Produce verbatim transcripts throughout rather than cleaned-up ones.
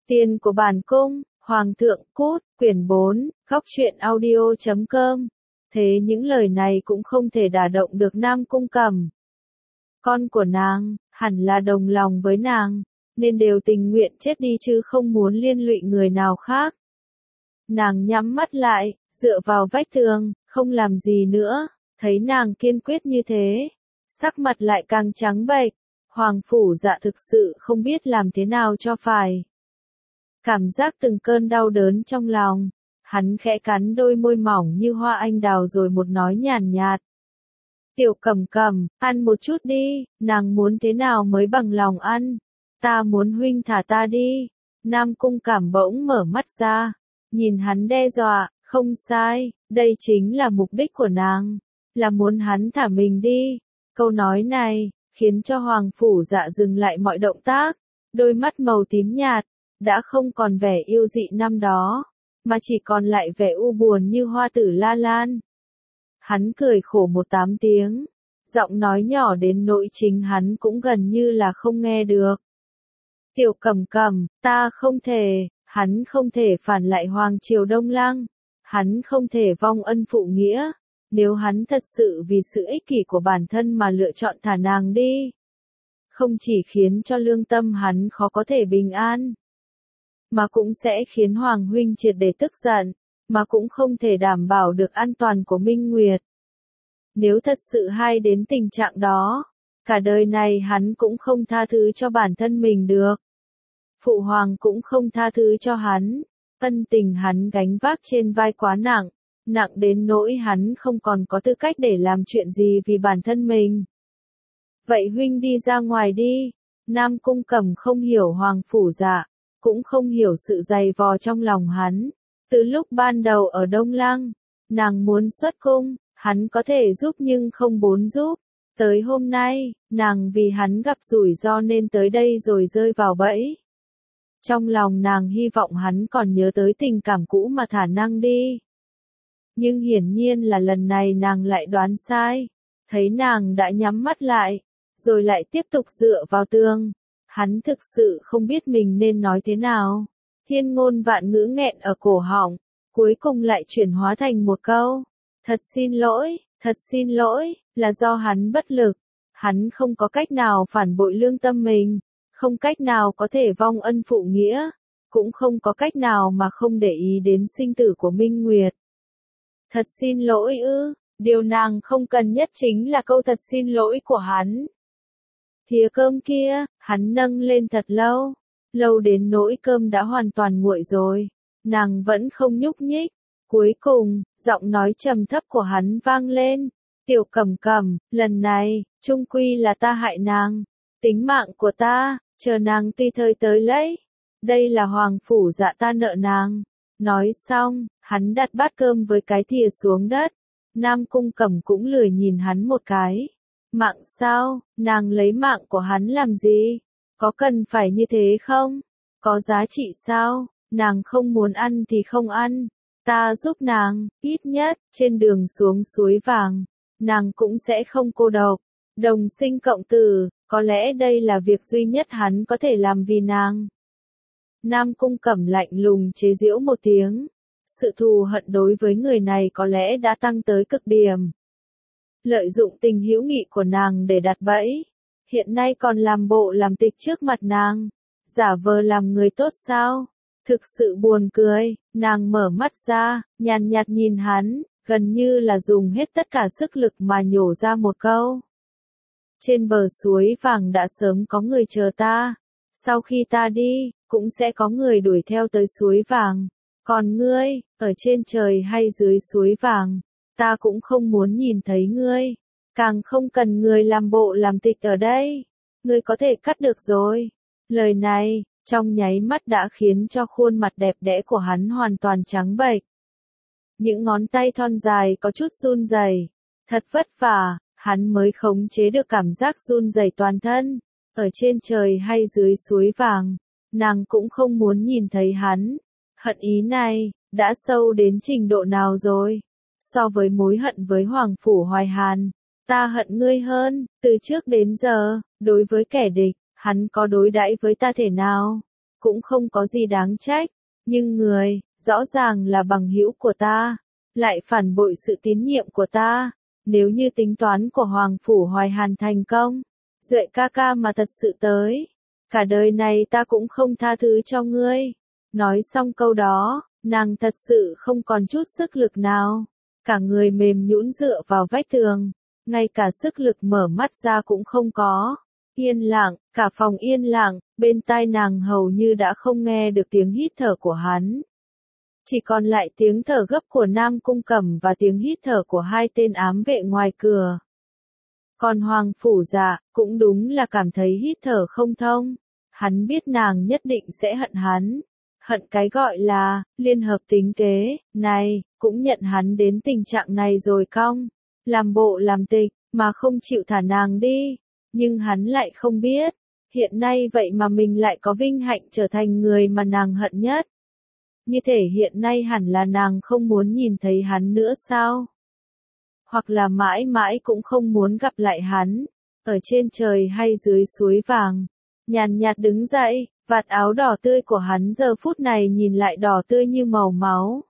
Tiền của bản cung, Hoàng thượng cút, quyển bốn, góc truyện audio chấm com. Thế những lời này cũng không thể đả động được Nam Cung Cẩm. Con của nàng, hẳn là đồng lòng với nàng, nên đều tình nguyện chết đi chứ không muốn liên lụy người nào khác. Nàng nhắm mắt lại, dựa vào vách tường, không làm gì nữa, thấy nàng kiên quyết như thế, sắc mặt lại càng trắng bệch. Hoàng phủ Dạ thực sự không biết làm thế nào cho phải. Cảm giác từng cơn đau đớn trong lòng, hắn khẽ cắn đôi môi mỏng như hoa anh đào rồi một nói nhàn nhạt. Tiểu Cẩm Cẩm, ăn một chút đi, nàng muốn thế nào mới bằng lòng ăn, ta muốn huynh thả ta đi. Nam Cung Cảm bỗng mở mắt ra, nhìn hắn đe dọa, không sai, đây chính là mục đích của nàng, là muốn hắn thả mình đi. Câu nói này khiến cho Hoàng phủ Dạ dừng lại mọi động tác, đôi mắt màu tím nhạt, đã không còn vẻ yêu dị năm đó, mà chỉ còn lại vẻ u buồn như hoa tử La Lan. Hắn cười khổ một tám tiếng, giọng nói nhỏ đến nỗi chính hắn cũng gần như là không nghe được. Tiểu Cẩm Cẩm, ta không thể, hắn không thể phản lại Hoàng triều Đông Lăng, hắn không thể vong ân phụ nghĩa. Nếu hắn thật sự vì sự ích kỷ của bản thân mà lựa chọn thả nàng đi, không chỉ khiến cho lương tâm hắn khó có thể bình an, mà cũng sẽ khiến Hoàng huynh triệt để tức giận, mà cũng không thể đảm bảo được an toàn của Minh Nguyệt. Nếu thật sự hay đến tình trạng đó, cả đời này hắn cũng không tha thứ cho bản thân mình được. Phụ hoàng cũng không tha thứ cho hắn, ân tình hắn gánh vác trên vai quá nặng. Nặng đến nỗi hắn không còn có tư cách để làm chuyện gì vì bản thân mình. Vậy huynh đi ra ngoài đi. Nam Cung Cẩm không hiểu Hoàng phủ Dạ, cũng không hiểu sự dày vò trong lòng hắn. Từ lúc ban đầu ở Đông Lăng, nàng muốn xuất cung, hắn có thể giúp nhưng không muốn giúp. Tới hôm nay, nàng vì hắn gặp rủi ro nên tới đây rồi rơi vào bẫy. Trong lòng nàng hy vọng hắn còn nhớ tới tình cảm cũ mà thả nàng đi. Nhưng hiển nhiên là lần này nàng lại đoán sai, thấy nàng đã nhắm mắt lại, rồi lại tiếp tục dựa vào tường. Hắn thực sự không biết mình nên nói thế nào. Thiên ngôn vạn ngữ nghẹn ở cổ họng, cuối cùng lại chuyển hóa thành một câu. Thật xin lỗi, thật xin lỗi, là do hắn bất lực. Hắn không có cách nào phản bội lương tâm mình, không cách nào có thể vong ân phụ nghĩa, cũng không có cách nào mà không để ý đến sinh tử của Minh Nguyệt. Thật xin lỗi ư, điều nàng không cần nhất chính là câu thật xin lỗi của hắn. Thìa cơm kia, hắn nâng lên thật lâu, lâu đến nỗi cơm đã hoàn toàn nguội rồi, nàng vẫn không nhúc nhích. Cuối cùng, giọng nói trầm thấp của hắn vang lên, Tiểu Cẩm Cẩm, lần này, chung quy là ta hại nàng, tính mạng của ta, chờ nàng tùy thời tới lấy, đây là Hoàng phủ Dạ ta nợ nàng. Nói xong, hắn đặt bát cơm với cái thìa xuống đất. Nam Cung Cẩm cũng lười nhìn hắn một cái. Mạng sao, nàng lấy mạng của hắn làm gì? Có cần phải như thế không? Có giá trị sao? Nàng không muốn ăn thì không ăn. Ta giúp nàng, ít nhất, trên đường xuống suối vàng, nàng cũng sẽ không cô độc. Đồng sinh cộng tử, có lẽ đây là việc duy nhất hắn có thể làm vì nàng. Nam Cung Cẩm lạnh lùng chế giễu một tiếng. Sự thù hận đối với người này có lẽ đã tăng tới cực điểm. Lợi dụng tình hữu nghị của nàng để đặt bẫy. Hiện nay còn làm bộ làm tịch trước mặt nàng. Giả vờ làm người tốt sao? Thực sự buồn cười. Nàng mở mắt ra, nhàn nhạt nhìn hắn, gần như là dùng hết tất cả sức lực mà nhổ ra một câu. Trên bờ suối vàng đã sớm có người chờ ta. Sau khi ta đi, cũng sẽ có người đuổi theo tới suối vàng. Còn ngươi, ở trên trời hay dưới suối vàng, ta cũng không muốn nhìn thấy ngươi. Càng không cần người làm bộ làm tịch ở đây. Ngươi có thể cắt được rồi. Lời này, trong nháy mắt đã khiến cho khuôn mặt đẹp đẽ của hắn hoàn toàn trắng bệch. Những ngón tay thon dài có chút run rẩy. Thật vất vả, hắn mới khống chế được cảm giác run rẩy toàn thân. Ở trên trời hay dưới suối vàng, nàng cũng không muốn nhìn thấy hắn. Hận ý này, đã sâu đến trình độ nào rồi? So với mối hận với Hoàng phủ Hoài Hàn, ta hận ngươi hơn. Từ trước đến giờ, đối với kẻ địch, hắn có đối đãi với ta thể nào? cũng không có gì đáng trách, nhưng người, rõ ràng là bằng hữu của ta, lại phản bội sự tín nhiệm của ta, nếu như tính toán của Hoàng Phủ Hoài Hàn thành công, Duệ ca ca mà thật sự tới, cả đời này ta cũng không tha thứ cho ngươi. Nói xong câu đó, nàng thật sự không còn chút sức lực nào, cả người mềm nhũn dựa vào vách tường, ngay cả sức lực mở mắt ra cũng không có. Yên lặng, cả phòng yên lặng, bên tai nàng hầu như đã không nghe được tiếng hít thở của hắn. Chỉ còn lại tiếng thở gấp của Nam Cung Cẩm và tiếng hít thở của hai tên ám vệ ngoài cửa. Còn Hoàng Phủ Dạ, cũng đúng là cảm thấy hít thở không thông. Hắn biết nàng nhất định sẽ hận hắn. Hận cái gọi là, liên hợp tính kế, này, cũng nhận hắn đến tình trạng này rồi cong. Làm bộ làm tịch, mà không chịu thả nàng đi. Nhưng hắn lại không biết, hiện nay vậy mà mình lại có vinh hạnh trở thành người mà nàng hận nhất. Như thể hiện nay hẳn là nàng không muốn nhìn thấy hắn nữa sao? Hoặc là mãi mãi cũng không muốn gặp lại hắn, ở trên trời hay dưới suối vàng. Nhàn nhạt đứng dậy, vạt áo đỏ tươi của hắn giờ phút này nhìn lại đỏ tươi như màu máu.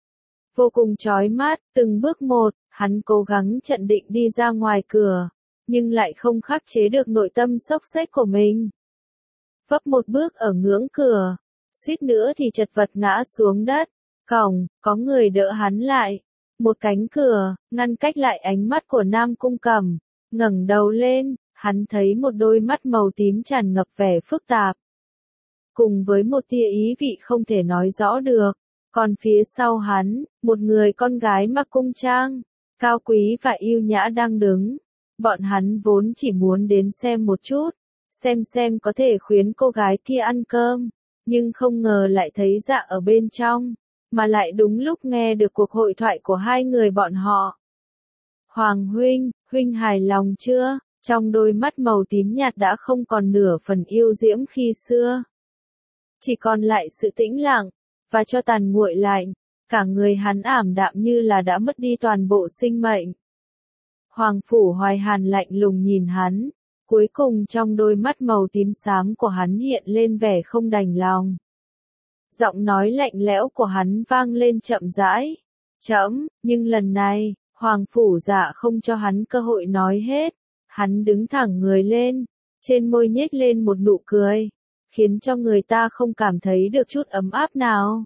Vô cùng chói mắt, từng bước một, hắn cố gắng chặn định đi ra ngoài cửa, nhưng lại không khắc chế được nội tâm xốc xếch của mình. Vấp một bước ở ngưỡng cửa, suýt nữa thì chật vật ngã xuống đất. Cổng, có người đỡ hắn lại. Một cánh cửa, ngăn cách lại ánh mắt của Nam Cung Cẩm. Ngẩng đầu lên, hắn thấy một đôi mắt màu tím tràn ngập vẻ phức tạp. Cùng với một tia ý vị không thể nói rõ được. Còn phía sau hắn, một người con gái mặc cung trang, cao quý và yêu nhã đang đứng. Bọn hắn vốn chỉ muốn đến xem một chút, xem xem có thể khuyến cô gái kia ăn cơm, nhưng không ngờ lại thấy Dạ ở bên trong, mà lại đúng lúc nghe được cuộc hội thoại của hai người bọn họ. Hoàng huynh, huynh hài lòng chưa? Trong đôi mắt màu tím nhạt đã không còn nửa phần yêu diễm khi xưa. Chỉ còn lại sự tĩnh lặng, và cho tàn nguội lạnh, cả người hắn ảm đạm như là đã mất đi toàn bộ sinh mệnh. Hoàng Phủ Hoài Hàn lạnh lùng nhìn hắn, cuối cùng trong đôi mắt màu tím xám của hắn hiện lên vẻ không đành lòng. Giọng nói lạnh lẽo của hắn vang lên chậm rãi. Chậm, nhưng lần này, Hoàng Phủ Dạ không cho hắn cơ hội nói hết. Hắn đứng thẳng người lên, trên môi nhếch lên một nụ cười, khiến cho người ta không cảm thấy được chút ấm áp nào.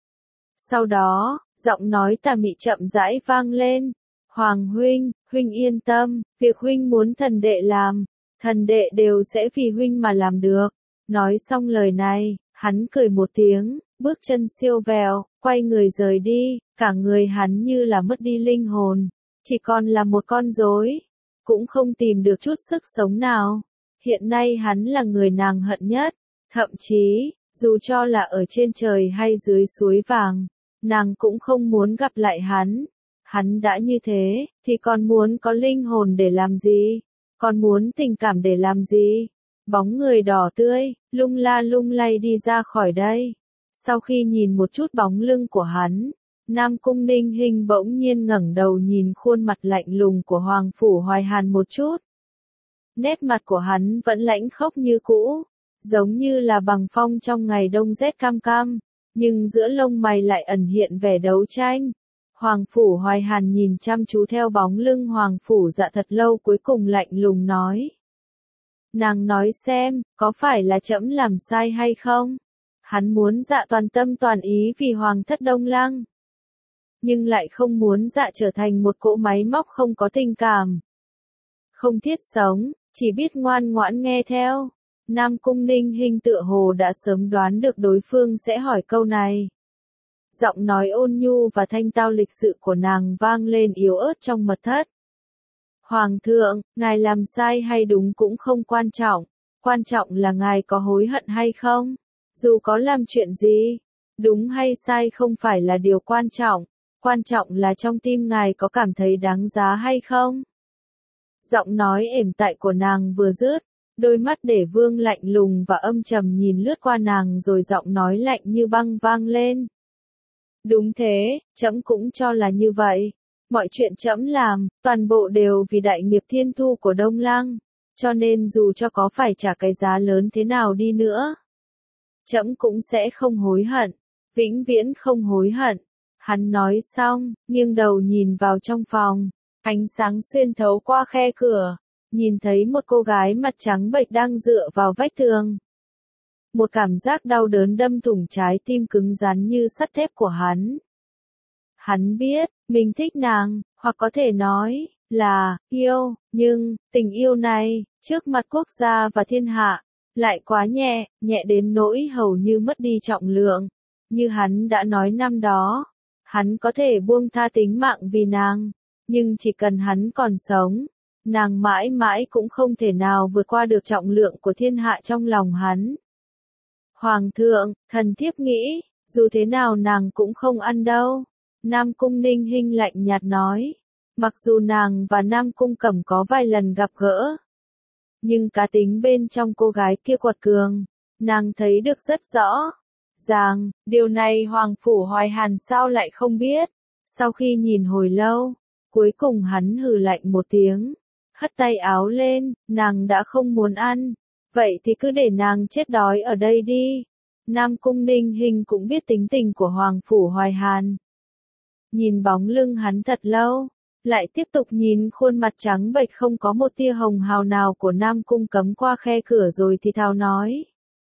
Sau đó, giọng nói tà mị chậm rãi vang lên. Hoàng huynh, huynh yên tâm, việc huynh muốn thần đệ làm, thần đệ đều sẽ vì huynh mà làm được. Nói xong lời này, hắn cười một tiếng, bước chân siêu vẹo, quay người rời đi, cả người hắn như là mất đi linh hồn, chỉ còn là một con rối, cũng không tìm được chút sức sống nào. Hiện nay hắn là người nàng hận nhất, thậm chí, dù cho là ở trên trời hay dưới suối vàng, nàng cũng không muốn gặp lại hắn. Hắn đã như thế, thì còn muốn có linh hồn để làm gì? Còn muốn tình cảm để làm gì? Bóng người đỏ tươi, lung la lung lay đi ra khỏi đây. Sau khi nhìn một chút bóng lưng của hắn, Nam Cung Ninh Hinh bỗng nhiên ngẩng đầu nhìn khuôn mặt lạnh lùng của Hoàng Phủ Hoài Hàn một chút. Nét mặt của hắn vẫn lãnh khốc như cũ, giống như là bằng phong trong ngày đông rét cam cam, nhưng giữa lông mày lại ẩn hiện vẻ đấu tranh. Hoàng Phủ Hoài Hàn nhìn chăm chú theo bóng lưng Hoàng Phủ Dạ thật lâu cuối cùng lạnh lùng nói. Nàng nói xem, có phải là trẫm làm sai hay không? Hắn muốn Dạ toàn tâm toàn ý vì Hoàng thất Đông Lăng, nhưng lại không muốn Dạ trở thành một cỗ máy móc không có tình cảm, không thiết sống, chỉ biết ngoan ngoãn nghe theo. Nam Cung Ninh Hinh tựa hồ đã sớm đoán được đối phương sẽ hỏi câu này. Giọng nói ôn nhu và thanh tao lịch sự của nàng vang lên yếu ớt trong mật thất. Hoàng thượng, ngài làm sai hay đúng cũng không quan trọng, quan trọng là ngài có hối hận hay không. Dù có làm chuyện gì, đúng hay sai không phải là điều quan trọng, quan trọng là trong tim ngài có cảm thấy đáng giá hay không. Giọng nói ẻm tại của nàng vừa dứt, đôi mắt để vương lạnh lùng và âm trầm nhìn lướt qua nàng rồi giọng nói lạnh như băng vang lên. Đúng thế, trẫm cũng cho là như vậy. Mọi chuyện trẫm làm, toàn bộ đều vì đại nghiệp thiên thu của Đông Lăng, cho nên dù cho có phải trả cái giá lớn thế nào đi nữa, trẫm cũng sẽ không hối hận, vĩnh viễn không hối hận. Hắn nói xong, nghiêng đầu nhìn vào trong phòng, ánh sáng xuyên thấu qua khe cửa, nhìn thấy một cô gái mặt trắng bệch đang dựa vào vách tường. Một cảm giác đau đớn đâm thủng trái tim cứng rắn như sắt thép của hắn. Hắn biết, mình thích nàng, hoặc có thể nói là yêu, nhưng tình yêu này, trước mặt quốc gia và thiên hạ, lại quá nhẹ, nhẹ đến nỗi hầu như mất đi trọng lượng. Như hắn đã nói năm đó, hắn có thể buông tha tính mạng vì nàng, nhưng chỉ cần hắn còn sống, nàng mãi mãi cũng không thể nào vượt qua được trọng lượng của thiên hạ trong lòng hắn. Hoàng thượng, thần thiếp nghĩ, dù thế nào nàng cũng không ăn đâu. Nam Cung Ninh Hinh lạnh nhạt nói, mặc dù nàng và Nam Cung Cẩm có vài lần gặp gỡ, nhưng cá tính bên trong cô gái kia quật cường, nàng thấy được rất rõ ràng, điều này Hoàng Phủ Hoài Hàn sao lại không biết. Sau khi nhìn hồi lâu, cuối cùng hắn hừ lạnh một tiếng, hất tay áo lên, nàng đã không muốn ăn, vậy thì cứ để nàng chết đói ở đây đi. Nam Cung Ninh Hinh cũng biết tính tình của Hoàng Phủ Hoài Hàn. Nhìn bóng lưng hắn thật lâu, lại tiếp tục nhìn khuôn mặt trắng bệch không có một tia hồng hào nào của Nam Cung Cấm qua khe cửa rồi thì thào nói.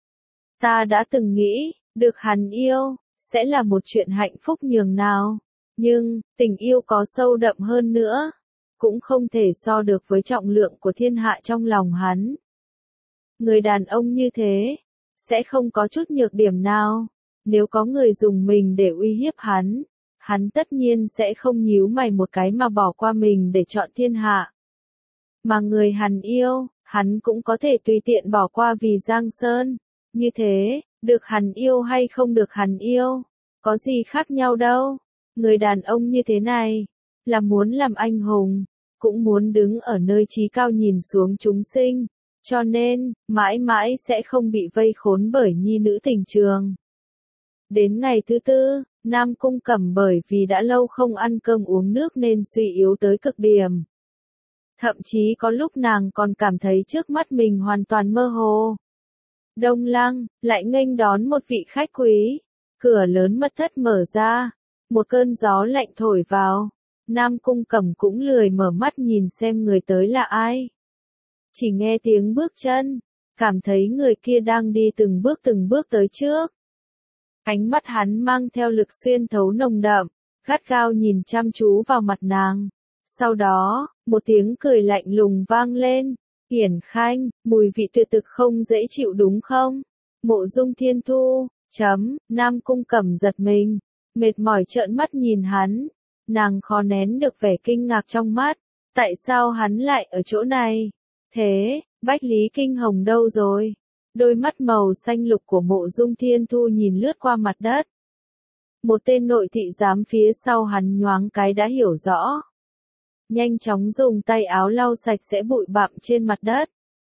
Ta đã từng nghĩ, được hắn yêu, sẽ là một chuyện hạnh phúc nhường nào. Nhưng, tình yêu có sâu đậm hơn nữa, cũng không thể so được với trọng lượng của thiên hạ trong lòng hắn. Người đàn ông như thế, sẽ không có chút nhược điểm nào. Nếu có người dùng mình để uy hiếp hắn, hắn tất nhiên sẽ không nhíu mày một cái mà bỏ qua mình để chọn thiên hạ. Mà người hắn yêu, hắn cũng có thể tùy tiện bỏ qua vì Giang Sơn. Như thế, được hắn yêu hay không được hắn yêu, có gì khác nhau đâu. Người đàn ông như thế này, là muốn làm anh hùng, cũng muốn đứng ở nơi chí cao nhìn xuống chúng sinh, cho nên, mãi mãi sẽ không bị vây khốn bởi nhi nữ tình trường. Đến ngày thứ tư, Nam Cung Cẩm bởi vì đã lâu không ăn cơm uống nước nên suy yếu tới cực điểm. Thậm chí có lúc nàng còn cảm thấy trước mắt mình hoàn toàn mơ hồ. Đông Lăng, lại nghênh đón một vị khách quý. Cửa lớn mật thất mở ra, một cơn gió lạnh thổi vào. Nam Cung Cẩm cũng lười mở mắt nhìn xem người tới là ai. Chỉ nghe tiếng bước chân, cảm thấy người kia đang đi từng bước từng bước tới trước. Ánh mắt hắn mang theo lực xuyên thấu nồng đậm, gắt gao nhìn chăm chú vào mặt nàng. Sau đó, một tiếng cười lạnh lùng vang lên. Hiển Khanh, mùi vị tuyệt thực không dễ chịu đúng không? Mộ Dung Thiên Thu, chấm, Nam Cung Cẩm giật mình, mệt mỏi trợn mắt nhìn hắn. Nàng khó nén được vẻ kinh ngạc trong mắt. Tại sao hắn lại ở chỗ này? Thế, Bách Lý Kinh Hồng đâu rồi? Đôi mắt màu xanh lục của Mộ Dung Thiên Thu nhìn lướt qua mặt đất. Một tên nội thị giám phía sau hắn nhoáng cái đã hiểu rõ. Nhanh chóng dùng tay áo lau sạch sẽ bụi bặm trên mặt đất.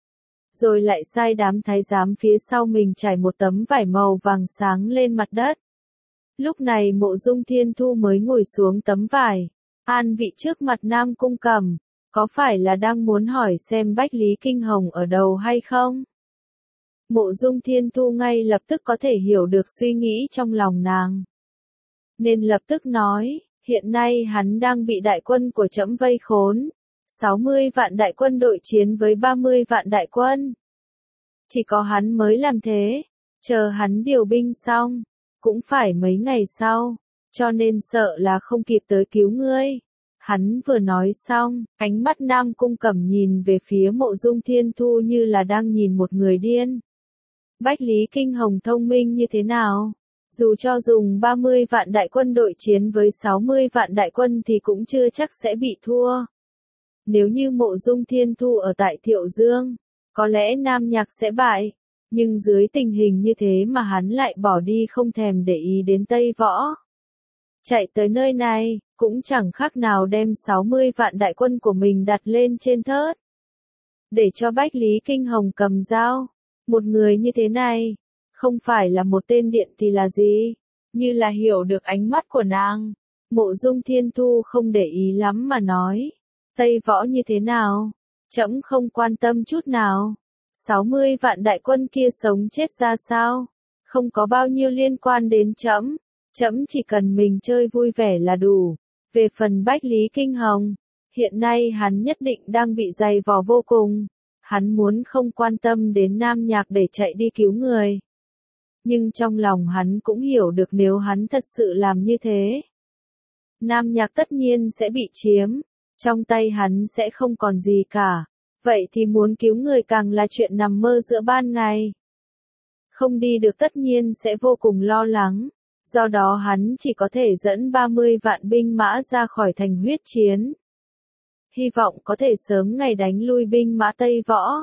Rồi lại sai đám thái giám phía sau mình trải một tấm vải màu vàng sáng lên mặt đất. Lúc này Mộ Dung Thiên Thu mới ngồi xuống tấm vải, an vị trước mặt Nam Cung Cẩm, có phải là đang muốn hỏi xem Bách Lý Kinh Hồng ở đâu hay không? Mộ Dung Thiên Thu ngay lập tức có thể hiểu được suy nghĩ trong lòng nàng. Nên lập tức nói, hiện nay hắn đang bị đại quân của trẫm vây khốn. sáu mươi vạn đại quân đội chiến với ba mươi vạn đại quân. Chỉ có hắn mới làm thế, chờ hắn điều binh xong, cũng phải mấy ngày sau, cho nên sợ là không kịp tới cứu ngươi. Hắn vừa nói xong, ánh mắt Nam Cung Cẩm nhìn về phía Mộ Dung Thiên Thu như là đang nhìn một người điên. Bách Lý Kinh Hồng thông minh như thế nào? Dù cho dùng ba mươi vạn đại quân đội chiến với sáu mươi vạn đại quân thì cũng chưa chắc sẽ bị thua. Nếu như Mộ Dung Thiên Thu ở tại Thiệu Dương, có lẽ Nam Nhạc sẽ bại. Nhưng dưới tình hình như thế mà hắn lại bỏ đi không thèm để ý đến Tây Võ. Chạy tới nơi này, cũng chẳng khác nào đem sáu mươi vạn đại quân của mình đặt lên trên thớt. Để cho Bách Lý Kinh Hồng cầm dao. Một người như thế này, không phải là một tên điện thì là gì? Như là hiểu được ánh mắt của nàng. Mộ Dung Thiên Thu không để ý lắm mà nói. Tây Võ như thế nào? Trẫm không quan tâm chút nào. sáu mươi vạn đại quân kia sống chết ra sao? không có bao nhiêu liên quan đến trẫm, trẫm chỉ cần mình chơi vui vẻ là đủ. Về phần Bách Lý Kinh Hồng, hiện nay hắn nhất định đang bị dày vò vô cùng, hắn muốn không quan tâm đến Nam Nhạc để chạy đi cứu người. Nhưng trong lòng hắn cũng hiểu được nếu hắn thật sự làm như thế, Nam Nhạc tất nhiên sẽ bị chiếm, trong tay hắn sẽ không còn gì cả, vậy thì muốn cứu người càng là chuyện nằm mơ giữa ban ngày. Không đi được tất nhiên sẽ vô cùng lo lắng, do đó hắn chỉ có thể dẫn ba mươi vạn binh mã ra khỏi thành huyết chiến. Hy vọng có thể sớm ngày đánh lui binh mã Tây Võ.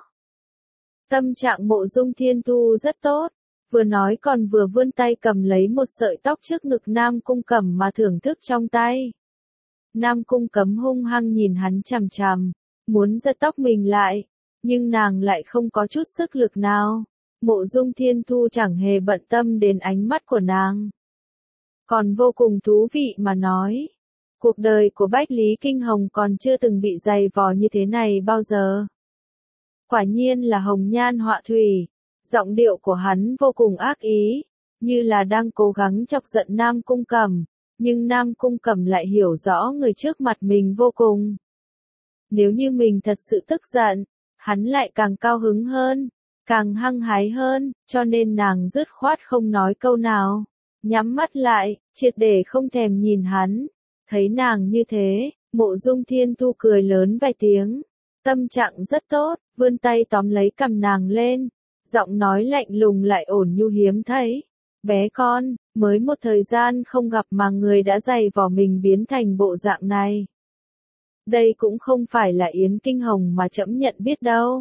Tâm trạng Mộ Dung Thiên Thu rất tốt, vừa nói còn vừa vươn tay cầm lấy một sợi tóc trước ngực Nam Cung Cẩm mà thưởng thức trong tay. Nam Cung Cẩm hung hăng nhìn hắn chằm chằm, muốn giật tóc mình lại, nhưng nàng lại không có chút sức lực nào. Mộ Dung Thiên Thu chẳng hề bận tâm đến ánh mắt của nàng, còn vô cùng thú vị mà nói. Cuộc đời của Bách Lý Kinh Hồng còn chưa từng bị dày vò như thế này bao giờ. Quả nhiên là hồng nhan họa thủy, giọng điệu của hắn vô cùng ác ý, như là đang cố gắng chọc giận Nam Cung Cẩm, nhưng Nam Cung Cẩm lại hiểu rõ người trước mặt mình vô cùng. Nếu như mình thật sự tức giận, hắn lại càng cao hứng hơn, càng hăng hái hơn, cho nên nàng dứt khoát không nói câu nào, nhắm mắt lại, triệt để không thèm nhìn hắn. Thấy nàng như thế, Mộ Dung Thiên Thu cười lớn vài tiếng, tâm trạng rất tốt, vươn tay tóm lấy cằm nàng lên, giọng nói lạnh lùng lại ổn nhu hiếm thấy. Bé con, mới một thời gian không gặp mà người đã dày vò mình biến thành bộ dạng này. Đây cũng không phải là Yến Kinh Hồng mà trẫm nhận biết đâu.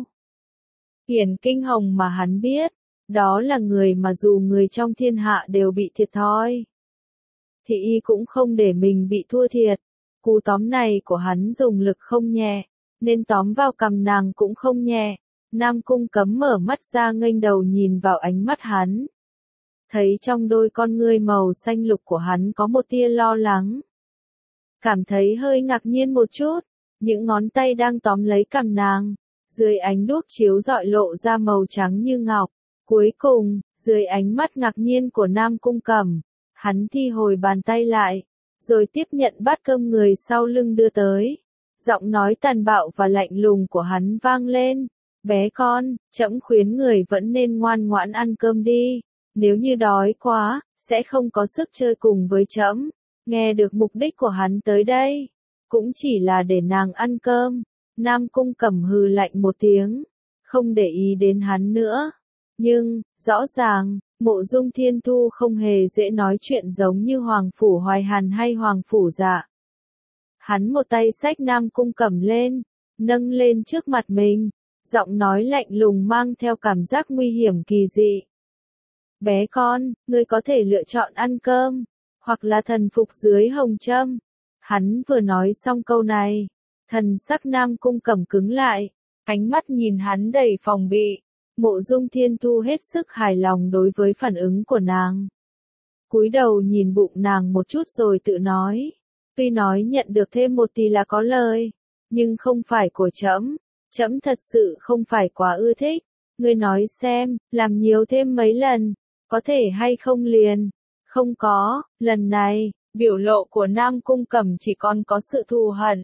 Yến Kinh Hồng mà hắn biết, đó là người mà dù người trong thiên hạ đều bị thiệt thòi, thì y cũng không để mình bị thua thiệt. Cú tóm này của hắn dùng lực không nhẹ, nên tóm vào cằm nàng cũng không nhẹ. Nam Cung Cấm mở mắt ra nghênh đầu nhìn vào ánh mắt hắn. Thấy trong đôi con ngươi màu xanh lục của hắn có một tia lo lắng. Cảm thấy hơi ngạc nhiên một chút, những ngón tay đang tóm lấy cằm nàng, dưới ánh đuốc chiếu rọi lộ ra màu trắng như ngọc. Cuối cùng, dưới ánh mắt ngạc nhiên của Nam Cung Cẩm, hắn thi hồi bàn tay lại, rồi tiếp nhận bát cơm người sau lưng đưa tới. Giọng nói tàn bạo và lạnh lùng của hắn vang lên. Bé con, trẫm khuyến người vẫn nên ngoan ngoãn ăn cơm đi, nếu như đói quá, sẽ không có sức chơi cùng với trẫm. Nghe được mục đích của hắn tới đây, cũng chỉ là để nàng ăn cơm. Nam Cung Cẩm hừ lạnh một tiếng, không để ý đến hắn nữa. Nhưng, rõ ràng, Mộ Dung Thiên Thu không hề dễ nói chuyện giống như Hoàng Phủ Hoài Hàn hay Hoàng Phủ Dạ. Hắn một tay xách Nam Cung Cẩm lên, nâng lên trước mặt mình, giọng nói lạnh lùng mang theo cảm giác nguy hiểm kỳ dị. Bé con, ngươi có thể lựa chọn ăn cơm, hoặc là thần phục dưới hồng trâm. Hắn vừa nói xong câu này, thần sắc Nam Cung Cẩm cứng lại, ánh mắt nhìn hắn đầy phòng bị. Mộ Dung Thiên Thu hết sức hài lòng đối với phản ứng của nàng. Cúi đầu nhìn bụng nàng một chút rồi tự nói, tuy nói nhận được thêm một tí là có lời, nhưng không phải của trẫm, trẫm thật sự không phải quá ưa thích. Ngươi nói xem, làm nhiều thêm mấy lần, có thể hay không liền? Không có, lần này, biểu lộ của Nam Cung Cẩm chỉ còn có sự thù hận.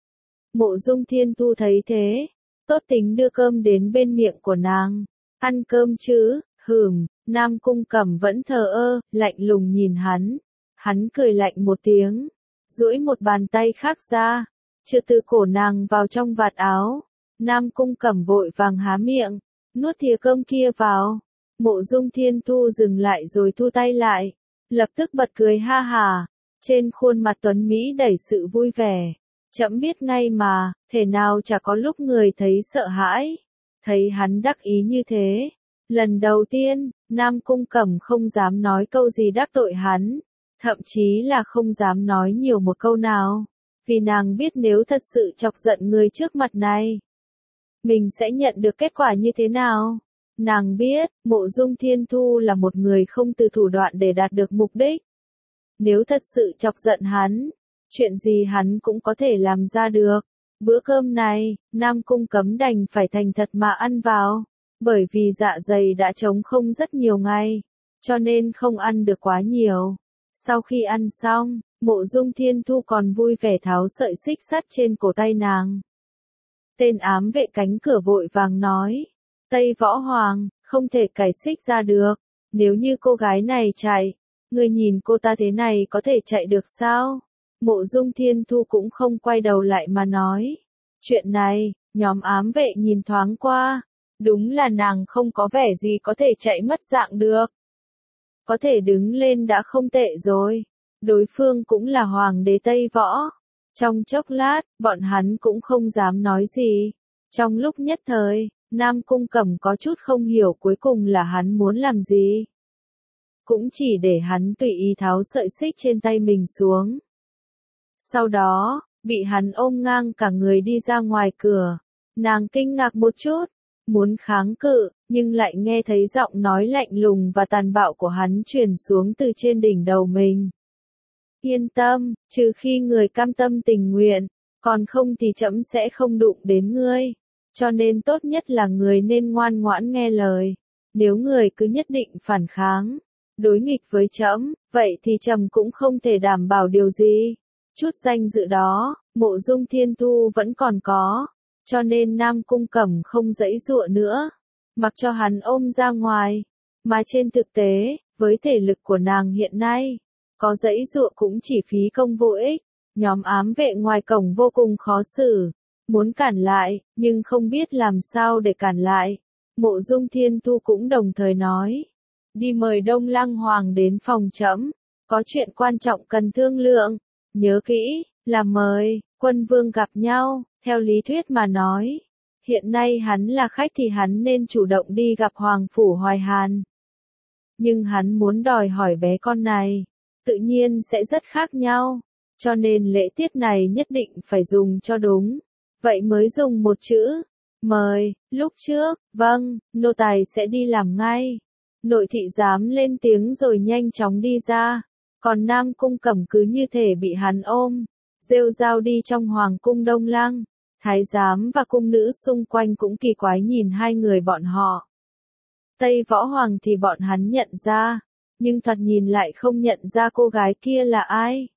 Mộ Dung Thiên Thu thấy thế, tốt tính đưa cơm đến bên miệng của nàng. Ăn cơm chứ, hừm, Nam Cung Cẩm vẫn thờ ơ, lạnh lùng nhìn hắn. Hắn cười lạnh một tiếng, duỗi một bàn tay khác ra, chừa từ cổ nàng vào trong vạt áo. Nam Cung Cẩm vội vàng há miệng, nuốt thìa cơm kia vào. Mộ Dung Thiên Thu dừng lại rồi thu tay lại, lập tức bật cười ha hà, trên khuôn mặt tuấn Mỹ đầy sự vui vẻ. Trẫm biết ngay mà, thể nào chả có lúc người thấy sợ hãi. Thấy hắn đắc ý như thế, lần đầu tiên, Nam Cung Cẩm không dám nói câu gì đắc tội hắn, thậm chí là không dám nói nhiều một câu nào, vì nàng biết nếu thật sự chọc giận người trước mặt này, mình sẽ nhận được kết quả như thế nào. Nàng biết, Mộ Dung Thiên Thu là một người không từ thủ đoạn để đạt được mục đích. Nếu thật sự chọc giận hắn, chuyện gì hắn cũng có thể làm ra được. Bữa cơm này, Nam Cung Cấm đành phải thành thật mà ăn vào, bởi vì dạ dày đã trống không rất nhiều ngày. cho nên không ăn được quá nhiều. Sau khi ăn xong, Mộ Dung Thiên Thu còn vui vẻ tháo sợi xích sắt trên cổ tay nàng. Tên ám vệ cánh cửa vội vàng nói, Tây Võ Hoàng, không thể cài xích ra được, nếu như cô gái này chạy, người nhìn cô ta thế này có thể chạy được sao? Mộ Dung Thiên Thu cũng không quay đầu lại mà nói, chuyện này, nhóm ám vệ nhìn thoáng qua, đúng là nàng không có vẻ gì có thể chạy mất dạng được. Có thể đứng lên đã không tệ rồi, đối phương cũng là hoàng đế Tây Võ. Trong chốc lát, bọn hắn cũng không dám nói gì. Trong lúc nhất thời, Nam Cung Cẩm có chút không hiểu cuối cùng là hắn muốn làm gì. Cũng chỉ để hắn tùy ý tháo sợi xích trên tay mình xuống. Sau đó, bị hắn ôm ngang cả người đi ra ngoài cửa. Nàng kinh ngạc một chút, muốn kháng cự, nhưng lại nghe thấy giọng nói lạnh lùng và tàn bạo của hắn truyền xuống từ trên đỉnh đầu mình. Yên tâm, trừ khi người cam tâm tình nguyện, còn không thì trẫm sẽ không đụng đến ngươi. Cho nên tốt nhất là người nên ngoan ngoãn nghe lời. Nếu người cứ nhất định phản kháng, đối nghịch với trẫm, vậy thì trẫm cũng không thể đảm bảo điều gì. Chút danh dự đó, Mộ Dung Thiên Thu vẫn còn có, cho nên Nam Cung Cẩm không giãy giụa nữa, mặc cho hắn ôm ra ngoài. Mà trên thực tế, với thể lực của nàng hiện nay, có giãy giụa cũng chỉ phí công vô ích. Nhóm ám vệ ngoài cổng vô cùng khó xử, muốn cản lại, nhưng không biết làm sao để cản lại. Mộ Dung Thiên Thu cũng đồng thời nói, đi mời Đông Lăng Hoàng đến phòng trẫm, có chuyện quan trọng cần thương lượng. Nhớ kỹ, là mời quân vương gặp nhau. Theo lý thuyết mà nói, hiện nay hắn là khách thì hắn nên chủ động đi gặp Hoàng phủ Hoài Hàn. Nhưng hắn muốn đòi hỏi bé con này, tự nhiên sẽ rất khác nhau, cho nên lễ tiết này nhất định phải dùng cho đúng. Vậy mới dùng một chữ, mời. Lúc trước, vâng, nô tài sẽ đi làm ngay. Nội thị giám lên tiếng rồi nhanh chóng đi ra, còn Nam Cung Cẩm cứ như thể bị hắn ôm, rêu rao đi trong Hoàng cung Đông Lăng. Thái giám và cung nữ xung quanh cũng kỳ quái nhìn hai người bọn họ. Tây Võ Hoàng thì bọn hắn nhận ra, nhưng thoạt nhìn lại không nhận ra cô gái kia là ai.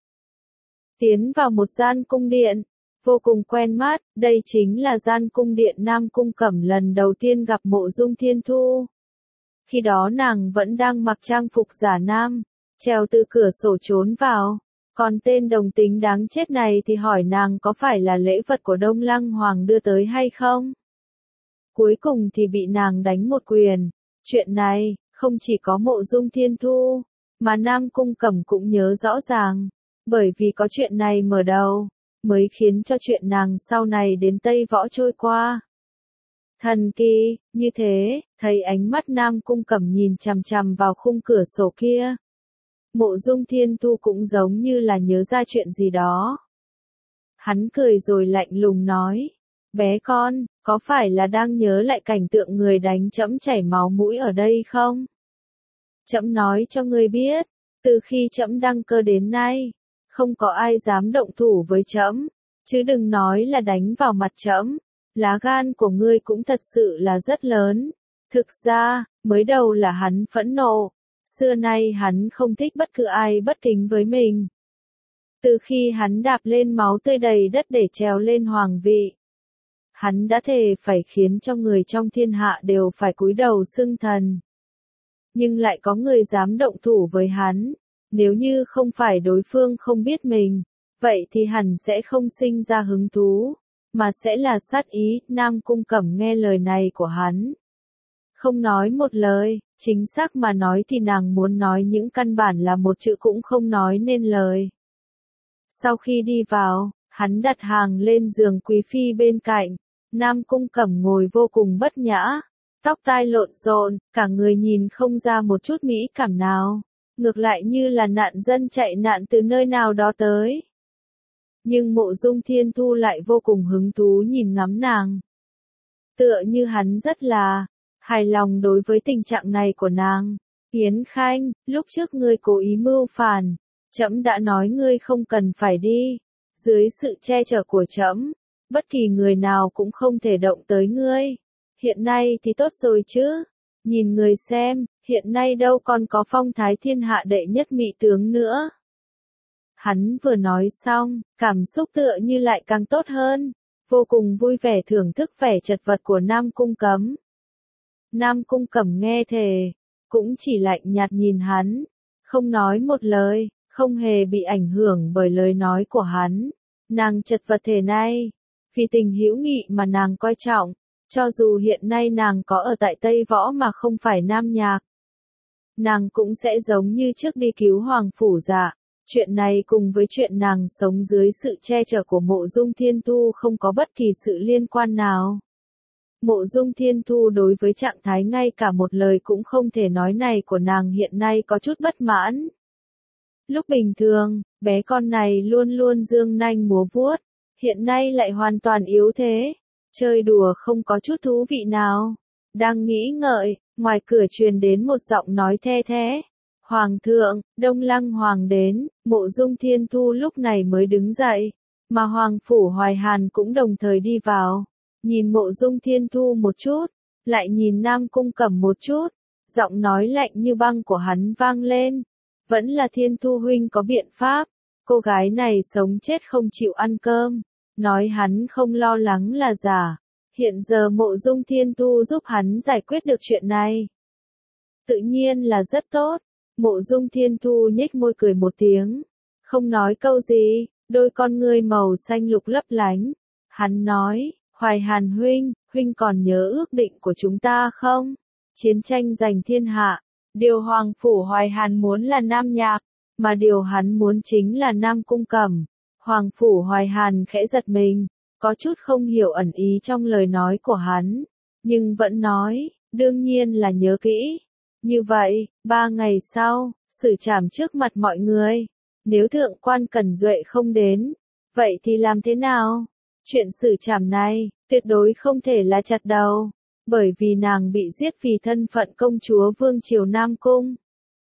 Tiến vào một gian cung điện, vô cùng quen mắt, đây chính là gian cung điện Nam Cung Cẩm lần đầu tiên gặp Mộ Dung Thiên Thu. Khi đó nàng vẫn đang mặc trang phục giả nam, trèo từ cửa sổ trốn vào. Còn tên đồng tính đáng chết này thì hỏi nàng có phải là lễ vật của Đông Lăng Hoàng đưa tới hay không? Cuối cùng thì bị nàng đánh một quyền. Chuyện này, không chỉ có Mộ Dung Thiên Thu, mà Nam Cung Cẩm cũng nhớ rõ ràng. Bởi vì có chuyện này mở đầu, mới khiến cho chuyện nàng sau này đến Tây Võ trôi qua. Thần kỳ, như thế, thấy ánh mắt Nam Cung Cẩm nhìn chằm chằm vào khung cửa sổ kia. Mộ Dung Thiên Thu cũng giống như là nhớ ra chuyện gì đó. Hắn cười rồi lạnh lùng nói, bé con, có phải là đang nhớ lại cảnh tượng người đánh trẫm chảy máu mũi ở đây không? Trẫm nói cho ngươi biết, từ khi trẫm đăng cơ đến nay, không có ai dám động thủ với trẫm, chứ đừng nói là đánh vào mặt trẫm. Lá gan của ngươi cũng thật sự là rất lớn. Thực ra, mới đầu là hắn phẫn nộ. Xưa nay hắn không thích bất cứ ai bất kính với mình. Từ khi hắn đạp lên máu tươi đầy đất để trèo lên hoàng vị, hắn đã thề phải khiến cho người trong thiên hạ đều phải cúi đầu xưng thần. Nhưng lại có người dám động thủ với hắn. Nếu như không phải đối phương không biết mình, vậy thì hẳn sẽ không sinh ra hứng thú, mà sẽ là sát ý. Nam Cung Cẩm nghe lời này của hắn, không nói một lời, chính xác mà nói thì nàng muốn nói những căn bản là một chữ cũng không nói nên lời. Sau khi đi vào, hắn đặt hàng lên giường quý phi bên cạnh, Nam Cung Cẩm ngồi vô cùng bất nhã, tóc tai lộn xộn, cả người nhìn không ra một chút mỹ cảm nào, ngược lại như là nạn dân chạy nạn từ nơi nào đó tới. Nhưng Mộ Dung Thiên Thu lại vô cùng hứng thú nhìn ngắm nàng. Tựa như hắn rất là hài lòng đối với tình trạng này của nàng. Yến Khanh, lúc trước ngươi cố ý mưu phản, trẫm đã nói ngươi không cần phải đi. Dưới sự che chở của trẫm, bất kỳ người nào cũng không thể động tới ngươi. Hiện nay thì tốt rồi chứ. Nhìn người xem, hiện nay đâu còn có phong thái thiên hạ đệ nhất mỹ tướng nữa. Hắn vừa nói xong, cảm xúc tựa như lại càng tốt hơn, vô cùng vui vẻ thưởng thức vẻ chật vật của Nam Cung Cấm. Nam Cung Cẩm nghe thề, cũng chỉ lạnh nhạt nhìn hắn, không nói một lời, không hề bị ảnh hưởng bởi lời nói của hắn. Nàng chật vật thế này, vì tình hữu nghị mà nàng coi trọng, cho dù hiện nay nàng có ở tại Tây Võ mà không phải Nam Nhạc, nàng cũng sẽ giống như trước đi cứu Hoàng Phủ Dạ. Chuyện này cùng với chuyện nàng sống dưới sự che chở của Mộ Dung Thiên Thu không có bất kỳ sự liên quan nào. Mộ Dung Thiên Thu đối với trạng thái ngay cả một lời cũng không thể nói này của nàng hiện nay có chút bất mãn. Lúc bình thường, bé con này luôn luôn dương nanh múa vuốt, hiện nay lại hoàn toàn yếu thế, chơi đùa không có chút thú vị nào. Đang nghĩ ngợi, ngoài cửa truyền đến một giọng nói the thế. Hoàng thượng, Đông Lăng Hoàng đến, Mộ Dung Thiên Thu lúc này mới đứng dậy, mà Hoàng Phủ Hoài Hàn cũng đồng thời đi vào, nhìn Mộ Dung Thiên Thu một chút, lại nhìn Nam Cung Cẩm một chút, giọng nói lạnh như băng của hắn vang lên, vẫn là Thiên Thu huynh có biện pháp, cô gái này sống chết không chịu ăn cơm, nói hắn không lo lắng là giả, hiện giờ Mộ Dung Thiên Thu giúp hắn giải quyết được chuyện này. Tự nhiên là rất tốt. Mộ Dung Thiên Thu nhếch môi cười một tiếng, không nói câu gì, đôi con ngươi màu xanh lục lấp lánh. Hắn nói, Hoài Hàn huynh, huynh còn nhớ ước định của chúng ta không? Chiến tranh giành thiên hạ, điều Hoàng Phủ Hoài Hàn muốn là Nam Nhạc, mà điều hắn muốn chính là Nam Cung Cẩm. Hoàng Phủ Hoài Hàn khẽ giật mình, có chút không hiểu ẩn ý trong lời nói của hắn, nhưng vẫn nói, đương nhiên là nhớ kỹ. Như vậy, ba ngày sau, xử trảm trước mặt mọi người. Nếu thượng quan Cẩn Duệ không đến, vậy thì làm thế nào? Chuyện xử trảm này, tuyệt đối không thể là chặt đầu, bởi vì nàng bị giết vì thân phận công chúa Vương Triều Nam Cung.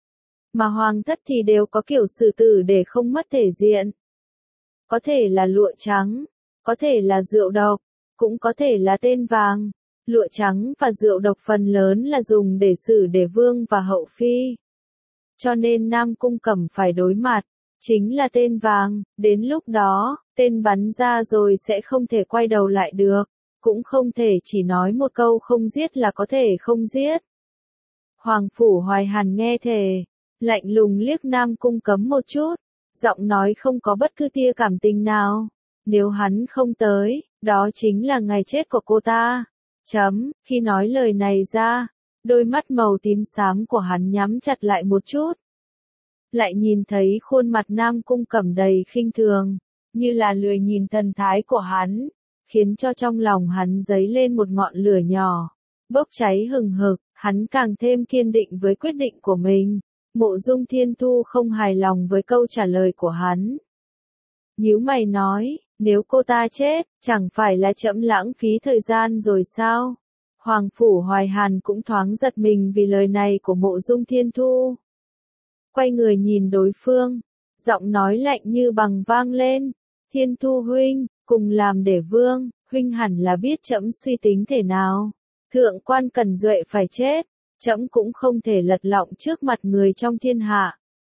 Mà hoàng thất thì đều có kiểu xử tử để không mất thể diện. Có thể là lụa trắng, có thể là rượu độc, cũng có thể là tên vàng. Lụa trắng và rượu độc phần lớn là dùng để xử để vương và hậu phi. Cho nên Nam Cung Cẩm phải đối mặt, chính là tên vàng, đến lúc đó, tên bắn ra rồi sẽ không thể quay đầu lại được, cũng không thể chỉ nói một câu không giết là có thể không giết. Hoàng Phủ Hoài Hàn nghe thề, lạnh lùng liếc Nam Cung Cấm một chút, giọng nói không có bất cứ tia cảm tình nào, nếu hắn không tới, đó chính là ngày chết của cô ta. Chấm, khi nói lời này ra, đôi mắt màu tím xám của hắn nhắm chặt lại một chút. Lại nhìn thấy khuôn mặt Nam Cung Cẩm đầy khinh thường, như là lười nhìn thần thái của hắn, khiến cho trong lòng hắn dấy lên một ngọn lửa nhỏ, bốc cháy hừng hực, hắn càng thêm kiên định với quyết định của mình. Mộ Dung Thiên Thu không hài lòng với câu trả lời của hắn. Nhíu mày nói, nếu cô ta chết, chẳng phải là trẫm lãng phí thời gian rồi sao? Hoàng Phủ Hoài Hàn cũng thoáng giật mình vì lời này của Mộ Dung Thiên Thu. Quay người nhìn đối phương, giọng nói lạnh như bằng vang lên, Thiên Thu huynh, cùng làm để vương, huynh hẳn là biết trẫm suy tính thế nào. Thượng quan Cẩn Duệ phải chết, trẫm cũng không thể lật lọng trước mặt người trong thiên hạ.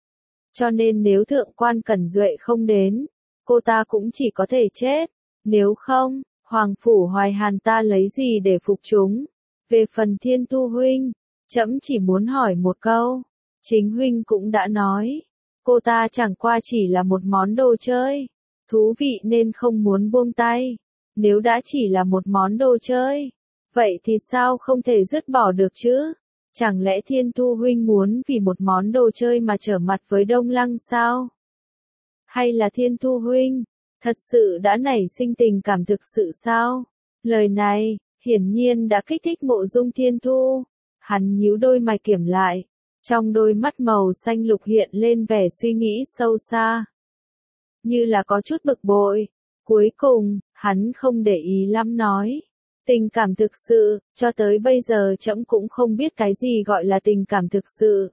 Cho nên nếu thượng quan Cẩn Duệ không đến, cô ta cũng chỉ có thể chết, nếu không, Hoàng Phủ Hoài Hàn ta lấy gì để phục chúng? Về phần Thiên Thu huynh, trẫm chỉ muốn hỏi một câu, chính huynh cũng đã nói, cô ta chẳng qua chỉ là một món đồ chơi, thú vị nên không muốn buông tay, nếu đã chỉ là một món đồ chơi, vậy thì sao không thể dứt bỏ được chứ? Chẳng lẽ Thiên Thu huynh muốn vì một món đồ chơi mà trở mặt với Đông Lăng sao? Hay là Thiên Thu huynh, thật sự đã nảy sinh tình cảm thực sự sao? Lời này, hiển nhiên đã kích thích Mộ Dung Thiên Thu. Hắn nhíu đôi mày kiểm lại, trong đôi mắt màu xanh lục hiện lên vẻ suy nghĩ sâu xa. Như là có chút bực bội. Cuối cùng, hắn không để ý lắm nói. Tình cảm thực sự, cho tới bây giờ trẫm cũng không biết cái gì gọi là tình cảm thực sự.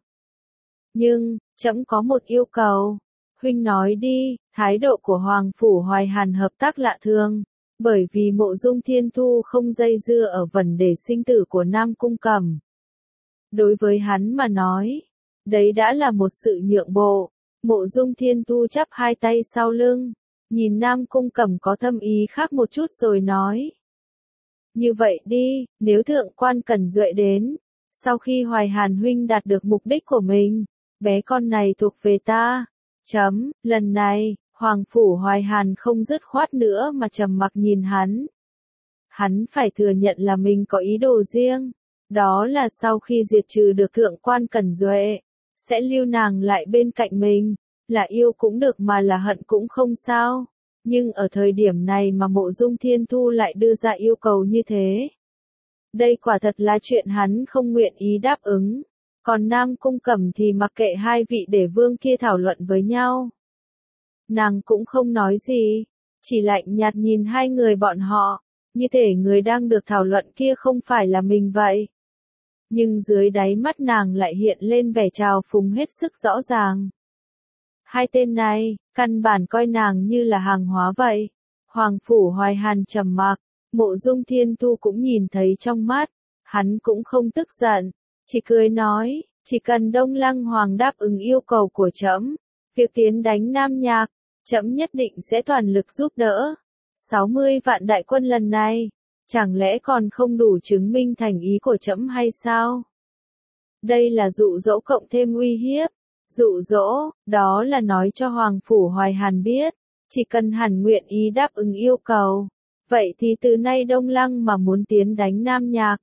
Nhưng, trẫm có một yêu cầu. Huynh nói đi, thái độ của Hoàng Phủ Hoài Hàn hợp tác lạ thường, bởi vì Mộ Dung Thiên Thu không dây dưa ở vấn đề sinh tử của Nam Cung Cẩm. Đối với hắn mà nói, đấy đã là một sự nhượng bộ. Mộ Dung Thiên Thu chắp hai tay sau lưng, nhìn Nam Cung Cẩm có thâm ý khác một chút rồi nói. Như vậy đi, nếu thượng quan Cẩn Duệ đến, sau khi Hoài Hàn huynh đạt được mục đích của mình, bé con này thuộc về ta. Chấm, lần này, Hoàng phủ Hoài Hàn không dứt khoát nữa mà trầm mặc nhìn hắn. Hắn phải thừa nhận là mình có ý đồ riêng, đó là sau khi diệt trừ được thượng quan Cẩn Duệ, sẽ lưu nàng lại bên cạnh mình, là yêu cũng được mà là hận cũng không sao. Nhưng ở thời điểm này mà Mộ Dung Thiên Thu lại đưa ra yêu cầu như thế. Đây quả thật là chuyện hắn không nguyện ý đáp ứng. Còn Nam Cung Cẩm thì mặc kệ hai vị để vương kia thảo luận với nhau. Nàng cũng không nói gì, chỉ lạnh nhạt nhìn hai người bọn họ, như thể người đang được thảo luận kia không phải là mình vậy. Nhưng dưới đáy mắt nàng lại hiện lên vẻ trào phúng hết sức rõ ràng. Hai tên này, căn bản coi nàng như là hàng hóa vậy. Hoàng phủ Hoài Hàn trầm mặc, Mộ Dung Thiên Thu cũng nhìn thấy trong mắt, hắn cũng không tức giận, chỉ cười nói, chỉ cần Đông Lăng Hoàng đáp ứng yêu cầu của trẫm, việc tiến đánh Nam Nhạc, trẫm nhất định sẽ toàn lực giúp đỡ. sáu mươi vạn đại quân lần này, chẳng lẽ còn không đủ chứng minh thành ý của trẫm hay sao? Đây là dụ dỗ cộng thêm uy hiếp. Dụ dỗ, đó là nói cho Hoàng phủ Hoài Hàn biết, chỉ cần hắn nguyện ý đáp ứng yêu cầu, vậy thì từ nay Đông Lăng mà muốn tiến đánh Nam Nhạc,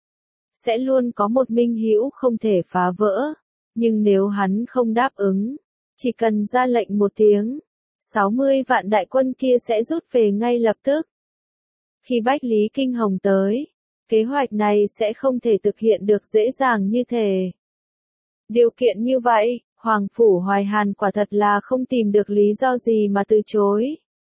sẽ luôn có một minh hữu không thể phá vỡ. Nhưng nếu hắn không đáp ứng, chỉ cần ra lệnh một tiếng, sáu mươi vạn đại quân kia sẽ rút về ngay lập tức. Khi Bách Lý Kinh Hồng tới, kế hoạch này sẽ không thể thực hiện được dễ dàng như thế. Điều kiện như vậy, Hoàng phủ Hoài Hàn quả thật là không tìm được lý do gì mà từ chối.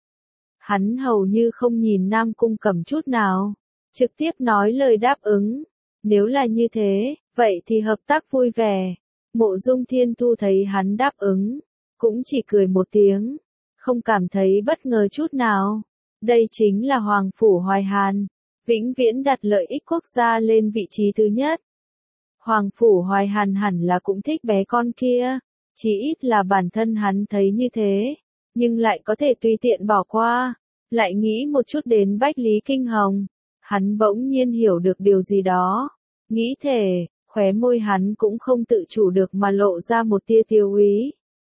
Hắn hầu như không nhìn Nam Cung Cẩm chút nào, trực tiếp nói lời đáp ứng. Nếu là như thế, vậy thì hợp tác vui vẻ. Mộ Dung Thiên Thu thấy hắn đáp ứng, cũng chỉ cười một tiếng, không cảm thấy bất ngờ chút nào. Đây chính là Hoàng phủ Hoài Hàn, vĩnh viễn đặt lợi ích quốc gia lên vị trí thứ nhất. Hoàng phủ Hoài Hàn hẳn là cũng thích bé con kia, chỉ ít là bản thân hắn thấy như thế, nhưng lại có thể tùy tiện bỏ qua. Lại nghĩ một chút đến Bách Lý Kinh Hồng, hắn bỗng nhiên hiểu được điều gì đó, nghĩ thể, khóe môi hắn cũng không tự chủ được mà lộ ra một tia tiêu ý.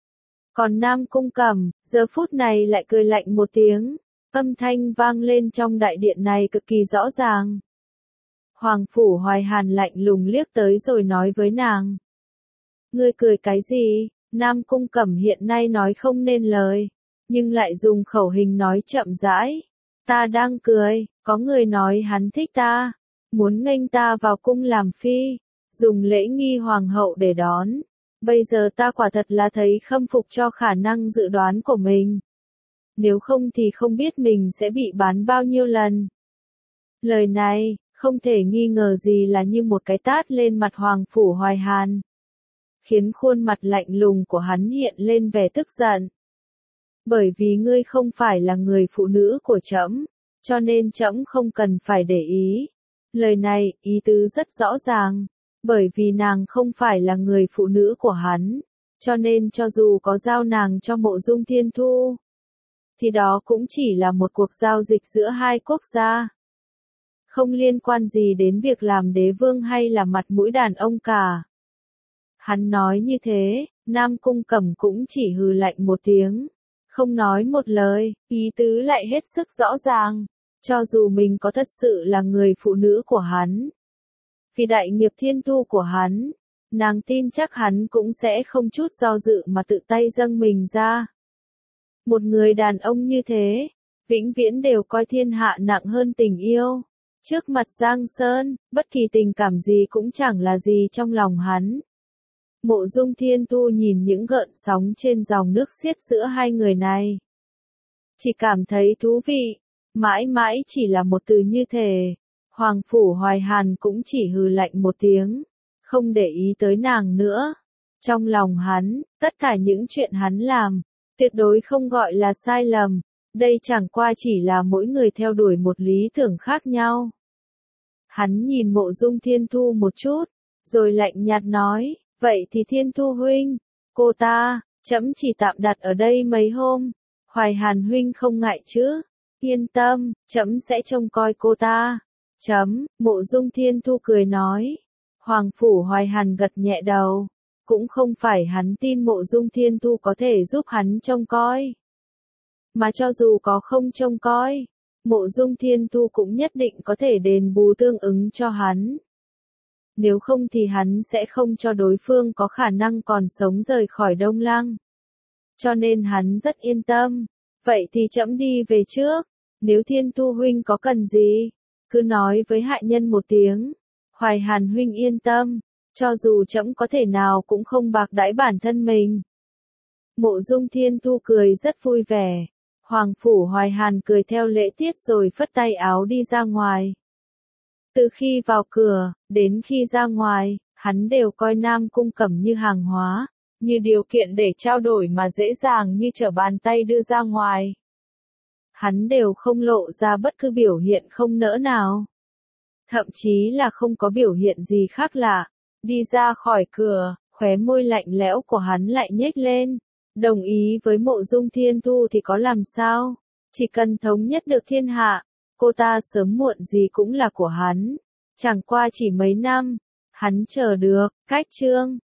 Còn Nam Cung Cẩm, giờ phút này lại cười lạnh một tiếng, âm thanh vang lên trong đại điện này cực kỳ rõ ràng. Hoàng phủ Hoài Hàn lạnh lùng liếc tới rồi nói với nàng. Ngươi cười cái gì? Nam Cung Cẩm hiện nay nói không nên lời, nhưng lại dùng khẩu hình nói chậm rãi. Ta đang cười, có người nói hắn thích ta, muốn nghênh ta vào cung làm phi, dùng lễ nghi hoàng hậu để đón. Bây giờ ta quả thật là thấy khâm phục cho khả năng dự đoán của mình. Nếu không thì không biết mình sẽ bị bán bao nhiêu lần. Lời này, không thể nghi ngờ gì là như một cái tát lên mặt Hoàng phủ Hoài Hàn, khiến khuôn mặt lạnh lùng của hắn hiện lên vẻ tức giận. Bởi vì ngươi không phải là người phụ nữ của trẫm, cho nên trẫm không cần phải để ý. Lời này, ý tứ rất rõ ràng, bởi vì nàng không phải là người phụ nữ của hắn, cho nên cho dù có giao nàng cho Mộ Dung Thiên Thu, thì đó cũng chỉ là một cuộc giao dịch giữa hai quốc gia. Không liên quan gì đến việc làm đế vương hay là mặt mũi đàn ông cả. Hắn nói như thế, Nam Cung Cẩm cũng chỉ hừ lạnh một tiếng, không nói một lời, ý tứ lại hết sức rõ ràng, cho dù mình có thật sự là người phụ nữ của hắn, vì đại nghiệp thiên thu của hắn, nàng tin chắc hắn cũng sẽ không chút do dự mà tự tay dâng mình ra. Một người đàn ông như thế, vĩnh viễn đều coi thiên hạ nặng hơn tình yêu. Trước mặt Giang Sơn, bất kỳ tình cảm gì cũng chẳng là gì trong lòng hắn. Mộ Dung Thiên Thu nhìn những gợn sóng trên dòng nước xiết giữa hai người này, chỉ cảm thấy thú vị, mãi mãi chỉ là một từ như thể. Hoàng phủ Hoài Hàn cũng chỉ hừ lạnh một tiếng, không để ý tới nàng nữa. Trong lòng hắn, tất cả những chuyện hắn làm, tuyệt đối không gọi là sai lầm, đây chẳng qua chỉ là mỗi người theo đuổi một lý tưởng khác nhau. Hắn nhìn Mộ Dung Thiên Thu một chút, rồi lạnh nhạt nói, vậy thì Thiên Thu huynh, cô ta, trẫm chỉ tạm đặt ở đây mấy hôm, Hoài Hàn huynh không ngại chứ? Yên tâm, trẫm sẽ trông coi cô ta. Chấm, Mộ Dung Thiên Thu cười nói. Hoàng phủ Hoài Hàn gật nhẹ đầu, cũng không phải hắn tin Mộ Dung Thiên Thu có thể giúp hắn trông coi. Mà cho dù có không trông coi, Mộ Dung Thiên Thu cũng nhất định có thể đền bù tương ứng cho hắn. Nếu không thì hắn sẽ không cho đối phương có khả năng còn sống rời khỏi Đông Lăng. Cho nên hắn rất yên tâm. Vậy thì trẫm đi về trước. Nếu Thiên Thu huynh có cần gì, cứ nói với hạ nhân một tiếng. Hoài Hàn huynh yên tâm, cho dù trẫm có thể nào cũng không bạc đãi bản thân mình. Mộ Dung Thiên Thu cười rất vui vẻ. Hoàng phủ Hoài Hàn cười theo lễ tiết rồi phất tay áo đi ra ngoài. Từ khi vào cửa, đến khi ra ngoài, hắn đều coi Nam Cung Cẩm như hàng hóa, như điều kiện để trao đổi mà dễ dàng như trở bàn tay đưa ra ngoài. Hắn đều không lộ ra bất cứ biểu hiện không nỡ nào. Thậm chí là không có biểu hiện gì khác lạ. Đi ra khỏi cửa, khóe môi lạnh lẽo của hắn lại nhếch lên. Đồng ý với Mộ Dung Thiên Thu thì có làm sao? Chỉ cần thống nhất được thiên hạ, cô ta sớm muộn gì cũng là của hắn. Chẳng qua chỉ mấy năm, hắn chờ được, cách chương.